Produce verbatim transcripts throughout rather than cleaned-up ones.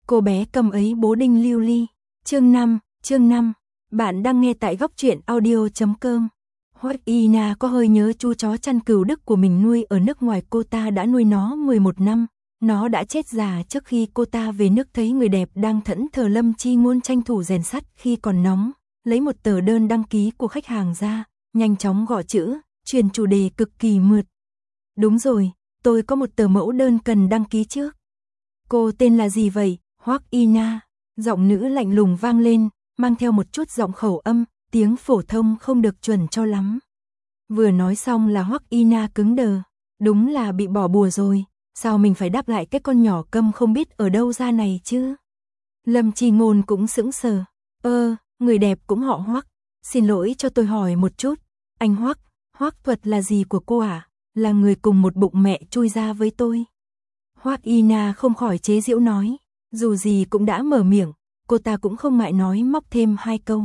Cô bé cầm ấy bố đinh lưu ly. Chương năm, chương năm. Bạn đang nghe tại góc truyện audio chấm com. Hoắc Y Na có hơi nhớ chú chó chăn cừu Đức của mình nuôi ở nước ngoài, cô ta đã nuôi nó mười một năm. Nó đã chết già trước khi cô ta về nước. Thấy người đẹp đang thẫn thờ, Lâm Chi Ngôn tranh thủ rèn sắt khi còn nóng, lấy một tờ đơn đăng ký của khách hàng ra, nhanh chóng gõ chữ, truyền chủ đề cực kỳ mượt. Đúng rồi, tôi có một tờ mẫu đơn cần đăng ký trước. Cô tên là gì vậy? Hoắc Y Na. Giọng nữ lạnh lùng vang lên, mang theo một chút giọng khẩu âm, tiếng phổ thông không được chuẩn cho lắm. Vừa nói xong là Hoắc Y Na cứng đờ, đúng là bị bỏ bùa rồi, sao mình phải đáp lại cái con nhỏ câm không biết ở đâu ra này chứ? Lâm Chi Ngôn cũng sững sờ, ơ, người đẹp cũng họ Hoắc, xin lỗi cho tôi hỏi một chút, anh Hoắc, Hoắc Thuật là gì của cô à? Là người cùng một bụng mẹ chui ra với tôi. Hoắc Y Na không khỏi chế giễu nói, dù gì cũng đã mở miệng, cô ta cũng không ngại nói móc thêm hai câu.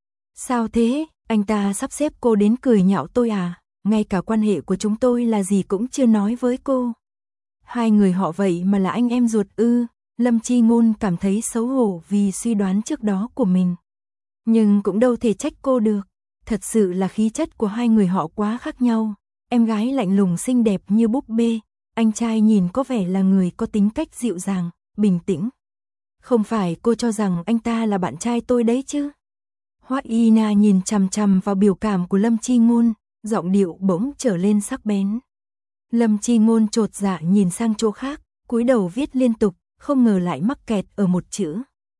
Sao thế, anh ta sắp xếp cô đến cười nhạo tôi à? Ngay cả quan hệ của chúng tôi là gì cũng chưa nói với cô. Hai người họ vậy mà là anh em ruột ư? Lâm Chi Ngôn cảm thấy xấu hổ vì suy đoán trước đó của mình. Nhưng cũng đâu thể trách cô được, thật sự là khí chất của hai người họ quá khác nhau. Em gái lạnh lùng xinh đẹp như búp bê, anh trai nhìn có vẻ là người có tính cách dịu dàng, bình tĩnh. Không phải cô cho rằng anh ta là bạn trai tôi đấy chứ? Hoắc Y Na nhìn chằm chằm vào biểu cảm của Lâm Chi Ngôn, giọng điệu bỗng trở lên sắc bén. Lâm Chi Ngôn chột dạ nhìn sang chỗ khác, cúi đầu viết liên tục, không ngờ lại mắc kẹt ở một chữ.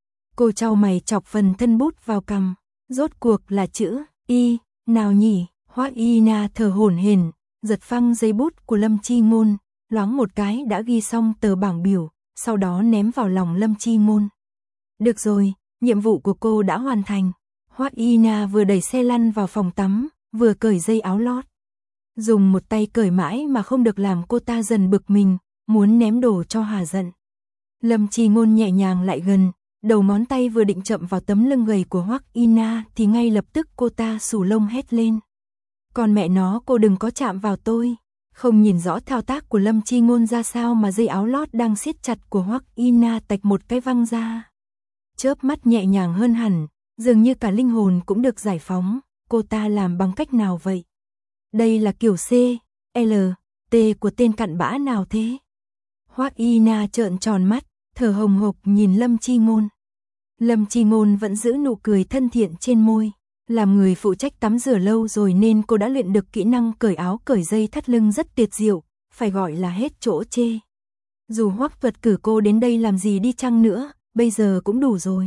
Cô chau mày chọc phần thân bút vào cằm, rốt cuộc là chữ Y, nào nhỉ? Hoắc Y Na thở hổn hển, giật phăng giấy bút của Lâm Chi Ngôn, loáng một cái đã ghi xong tờ bảng biểu, sau đó ném vào lòng Lâm Chi Ngôn. Được rồi, nhiệm vụ của cô đã hoàn thành. Hoắc Y Na vừa đẩy xe lăn vào phòng tắm, vừa cởi dây áo lót. Dùng một tay cởi mãi mà không được làm cô ta dần bực mình, muốn ném đồ cho hà giận. Lâm Chi Ngôn nhẹ nhàng lại gần, đầu ngón tay vừa định chậm vào tấm lưng gầy của Hoắc Y Na thì ngay lập tức cô ta xù lông hét lên. Còn mẹ nó, cô đừng có chạm vào tôi. Không nhìn rõ thao tác của Lâm Chi Ngôn ra sao mà dây áo lót đang siết chặt của Hoắc Y Na tạch một cái văng ra. Chớp mắt nhẹ nhàng hơn hẳn, dường như cả linh hồn cũng được giải phóng. Cô ta làm bằng cách nào vậy? Đây là kiểu C, L, T của tên cặn bã nào thế? Hoắc Y Na trợn tròn mắt, thở hồng hộc nhìn Lâm Chi Ngôn. Lâm Chi Ngôn vẫn giữ nụ cười thân thiện trên môi. Làm người phụ trách tắm rửa lâu rồi nên cô đã luyện được kỹ năng cởi áo cởi dây thắt lưng rất tuyệt diệu, phải gọi là hết chỗ chê. Dù Hoắc Thuật cử cô đến đây làm gì đi chăng nữa, bây giờ cũng đủ rồi.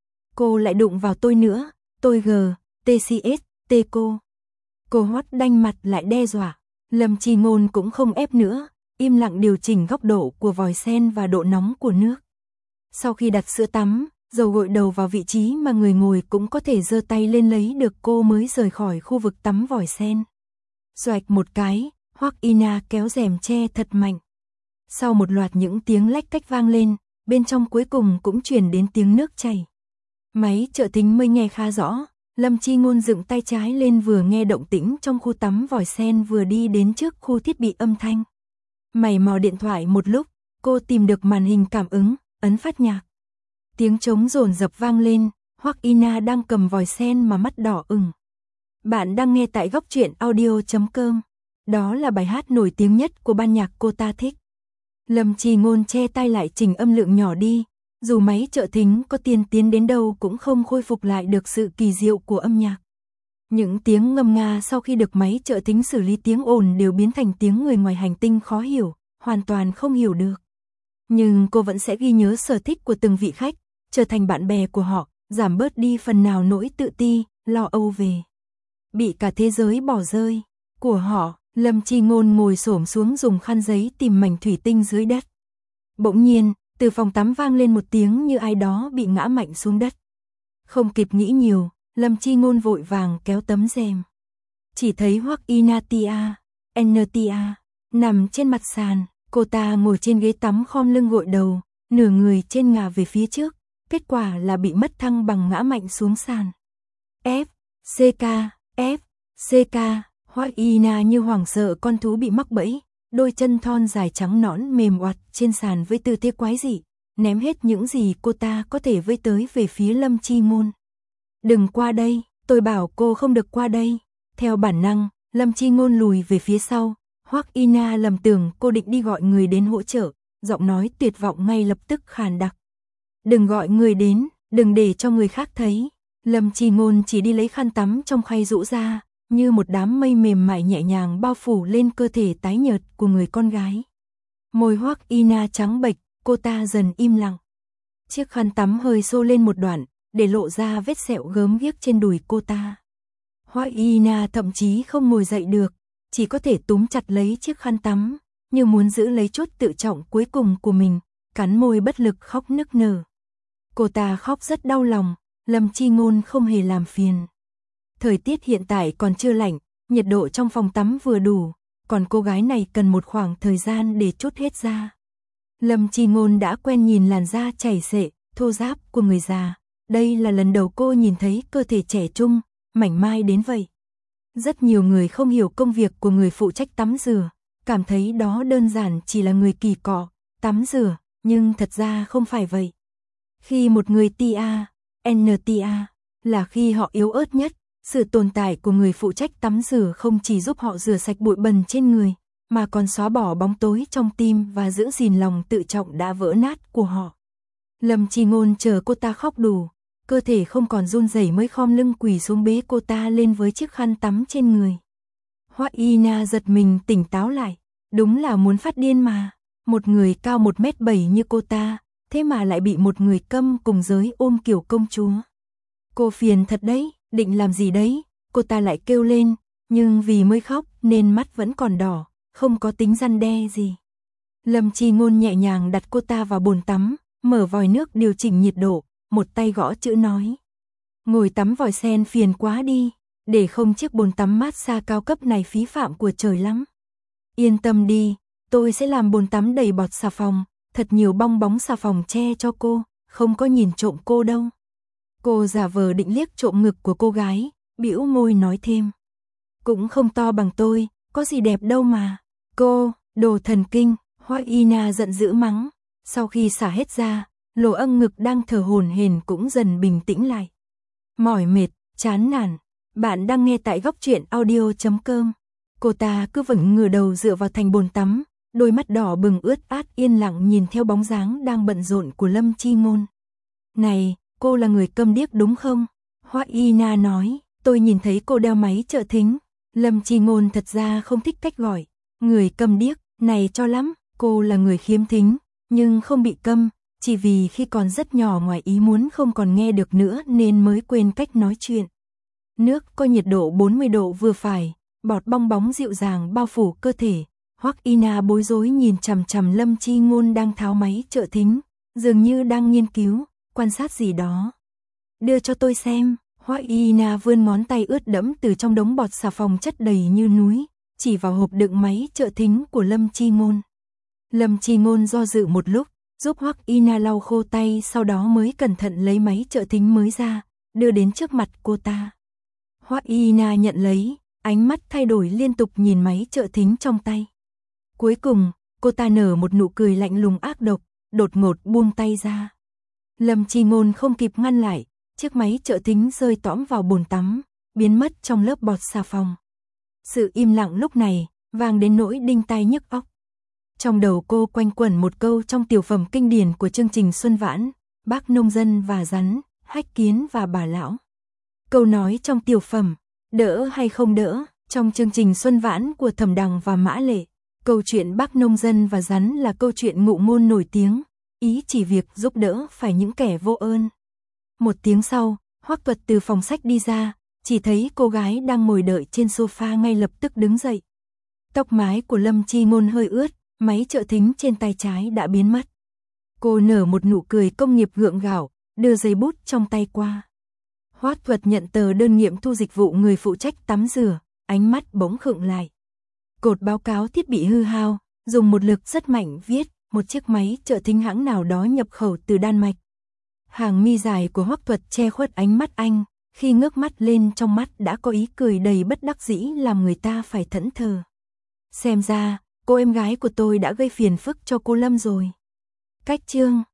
Cô lại đụng vào tôi nữa, tôi G, T C S, T cô. Cô Hoắc đanh mặt lại đe dọa. Lâm Chi Ngôn cũng không ép nữa, im lặng điều chỉnh góc độ của vòi sen và độ nóng của nước. Sau khi đặt sữa tắm, dầu gội đầu vào vị trí mà người ngồi cũng có thể giơ tay lên lấy được, cô mới rời khỏi khu vực tắm vòi sen. Xoạch một cái, Hoắc Y Na kéo rèm che thật mạnh. Sau một loạt những tiếng lách cách vang lên, bên trong cuối cùng cũng truyền đến tiếng nước chảy. Máy trợ thính mới nghe khá rõ. Lâm Chi Ngôn dựng tay trái lên vừa nghe động tĩnh trong khu tắm vòi sen vừa đi đến trước khu thiết bị âm thanh. Mày mò điện thoại một lúc, cô tìm được màn hình cảm ứng, ấn phát nhạc. Tiếng trống dồn dập vang lên, Hoắc Y Na đang cầm vòi sen mà mắt đỏ ửng. Bạn đang nghe tại góc truyện audio chấm com. Đó là bài hát nổi tiếng nhất của ban nhạc cô ta thích. Lâm Chi Ngôn che tay lại chỉnh âm lượng nhỏ đi, dù máy trợ thính có tiên tiến đến đâu cũng không khôi phục lại được sự kỳ diệu của âm nhạc. Những tiếng ngâm nga sau khi được máy trợ thính xử lý tiếng ồn đều biến thành tiếng người ngoài hành tinh khó hiểu, hoàn toàn không hiểu được. Nhưng cô vẫn sẽ ghi nhớ sở thích của từng vị khách, trở thành bạn bè của họ, giảm bớt đi phần nào nỗi tự ti, lo âu về bị cả thế giới bỏ rơi của họ. Lâm Chi Ngôn ngồi xổm xuống dùng khăn giấy tìm mảnh thủy tinh dưới đất. Bỗng nhiên, từ phòng tắm vang lên một tiếng như ai đó bị ngã mạnh xuống đất. Không kịp nghĩ nhiều, Lâm Chi Ngôn vội vàng kéo tấm rèm. Chỉ thấy Hoắc Y Na Tia, N Tia, nằm trên mặt sàn, cô ta ngồi trên ghế tắm khom lưng gội đầu, nửa người trên ngả về phía trước, kết quả là bị mất thăng bằng ngã mạnh xuống sàn. F, C K, F, C K, Hoắc Y Na như hoảng sợ con thú bị mắc bẫy, đôi chân thon dài trắng nõn mềm oặt trên sàn với tư thế quái dị, ném hết những gì cô ta có thể vây tới về phía Lâm Chi Ngôn. Đừng qua đây, tôi bảo cô không được qua đây. Theo bản năng, Lâm Chi Ngôn lùi về phía sau. Hoắc Y Na lầm tưởng cô định đi gọi người đến hỗ trợ, giọng nói tuyệt vọng ngay lập tức khàn đặc. Đừng gọi người đến, đừng để cho người khác thấy. Lâm Chi Ngôn chỉ đi lấy khăn tắm trong khay rũ ra, như một đám mây mềm mại nhẹ nhàng bao phủ lên cơ thể tái nhợt của người con gái. Môi Hoắc Y Na trắng bệch, cô ta dần im lặng. Chiếc khăn tắm hơi xô lên một đoạn, để lộ ra vết sẹo gớm ghiếc trên đùi cô ta. Hoắc Y Na thậm chí không ngồi dậy được, chỉ có thể túm chặt lấy chiếc khăn tắm, như muốn giữ lấy chút tự trọng cuối cùng của mình, cắn môi bất lực khóc nức nở. Cô ta khóc rất đau lòng, Lâm Chi Ngôn không hề làm phiền. Thời tiết hiện tại còn chưa lạnh, nhiệt độ trong phòng tắm vừa đủ, còn cô gái này cần một khoảng thời gian để trút hết ra. Lâm Chi Ngôn đã quen nhìn làn da chảy xệ, thô ráp của người già. Đây là lần đầu cô nhìn thấy cơ thể trẻ trung, mảnh mai đến vậy. Rất nhiều người không hiểu công việc của người phụ trách tắm rửa, cảm thấy đó đơn giản chỉ là người kỳ cọ, tắm rửa, nhưng thật ra không phải vậy. Khi một người tê a, en tê a, là khi họ yếu ớt nhất, sự tồn tại của người phụ trách tắm rửa không chỉ giúp họ rửa sạch bụi bẩn trên người, mà còn xóa bỏ bóng tối trong tim và giữ gìn lòng tự trọng đã vỡ nát của họ. Lâm Chi Ngôn chờ cô ta khóc đủ, cơ thể không còn run rẩy mới khom lưng quỳ xuống bế cô ta lên với chiếc khăn tắm trên người. Hoắc Y Na giật mình tỉnh táo lại, đúng là muốn phát điên mà, một người cao một mét bảy như cô ta, thế mà lại bị một người câm cùng giới ôm kiểu công chúa. Cô phiền thật đấy, định làm gì đấy, cô ta lại kêu lên, nhưng vì mới khóc nên mắt vẫn còn đỏ, không có tính răn đe gì. Lâm Chi Ngôn nhẹ nhàng đặt cô ta vào bồn tắm, mở vòi nước điều chỉnh nhiệt độ, một tay gõ chữ nói. Ngồi tắm vòi sen phiền quá đi, để không chiếc bồn tắm mát xa cao cấp này phí phạm của trời lắm. Yên tâm đi, tôi sẽ làm bồn tắm đầy bọt xà phòng, thật nhiều bong bóng xà phòng che cho cô, không có nhìn trộm cô đâu. Cô giả vờ định liếc trộm ngực của cô gái, bĩu môi nói thêm. Cũng không to bằng tôi, có gì đẹp đâu mà. Cô, đồ thần kinh, Hoắc Y Na giận dữ mắng. Sau khi xả hết ra, lỗ âng ngực đang thở hổn hển cũng dần bình tĩnh lại. Mỏi mệt, chán nản, bạn đang nghe tại góc truyện audio chấm com. Cô ta cứ vững ngửa đầu dựa vào thành bồn tắm, đôi mắt đỏ bừng ướt át yên lặng nhìn theo bóng dáng đang bận rộn của Lâm Chi Ngôn. Này, cô là người câm điếc đúng không? Hoắc Y Na nói, tôi nhìn thấy cô đeo máy trợ thính. Lâm Chi Ngôn thật ra không thích cách gọi, người câm điếc, này cho lắm, cô là người khiếm thính, nhưng không bị câm, chỉ vì khi còn rất nhỏ ngoài ý muốn không còn nghe được nữa nên mới quên cách nói chuyện. Nước có nhiệt độ bốn mươi độ vừa phải, bọt bong bóng dịu dàng bao phủ cơ thể. Hoắc Y Na bối rối nhìn chằm chằm Lâm Chi Ngôn đang tháo máy trợ thính, dường như đang nghiên cứu, quan sát gì đó. Đưa cho tôi xem. Hoắc Y Na vươn ngón tay ướt đẫm từ trong đống bọt xà phòng chất đầy như núi, chỉ vào hộp đựng máy trợ thính của Lâm Chi Ngôn. Lâm Chi Ngôn do dự một lúc, giúp Hoắc Y Na lau khô tay, sau đó mới cẩn thận lấy máy trợ thính mới ra, đưa đến trước mặt cô ta. Hoắc Y Na nhận lấy, ánh mắt thay đổi liên tục nhìn máy trợ thính trong tay. Cuối cùng, cô ta nở một nụ cười lạnh lùng ác độc, đột ngột buông tay ra. Lâm Chi Ngôn không kịp ngăn lại, chiếc máy trợ thính rơi tõm vào bồn tắm, biến mất trong lớp bọt xà phòng. Sự im lặng lúc này, vang đến nỗi đinh tai nhức óc. Trong đầu cô quanh quẩn một câu trong tiểu phẩm kinh điển của chương trình Xuân Vãn, bác nông dân và rắn, hách kiến và bà lão. Câu nói trong tiểu phẩm, đỡ hay không đỡ, trong chương trình Xuân Vãn của Thẩm Đằng và Mã Lệ, câu chuyện bác nông dân và rắn là câu chuyện ngụ ngôn nổi tiếng, ý chỉ việc giúp đỡ phải những kẻ vô ơn. Một tiếng sau, Hoắc Tuật từ phòng sách đi ra, chỉ thấy cô gái đang ngồi đợi trên sofa ngay lập tức đứng dậy. Tóc mái của Lâm Chi Ngôn hơi ướt, máy trợ thính trên tay trái đã biến mất. Cô nở một nụ cười công nghiệp gượng gạo, đưa giấy bút trong tay qua. Hoắc Tuật nhận tờ đơn nghiệm thu dịch vụ người phụ trách tắm rửa, ánh mắt bỗng khựng lại. Cột báo cáo thiết bị hư hao, dùng một lực rất mạnh viết, một chiếc máy trợ thính hãng nào đó nhập khẩu từ Đan Mạch. Hàng mi dài của Hoắc Tuật che khuất ánh mắt anh, khi ngước mắt lên trong mắt đã có ý cười đầy bất đắc dĩ làm người ta phải thẫn thờ. Xem ra, cô em gái của tôi đã gây phiền phức cho cô Lâm rồi. Cách chương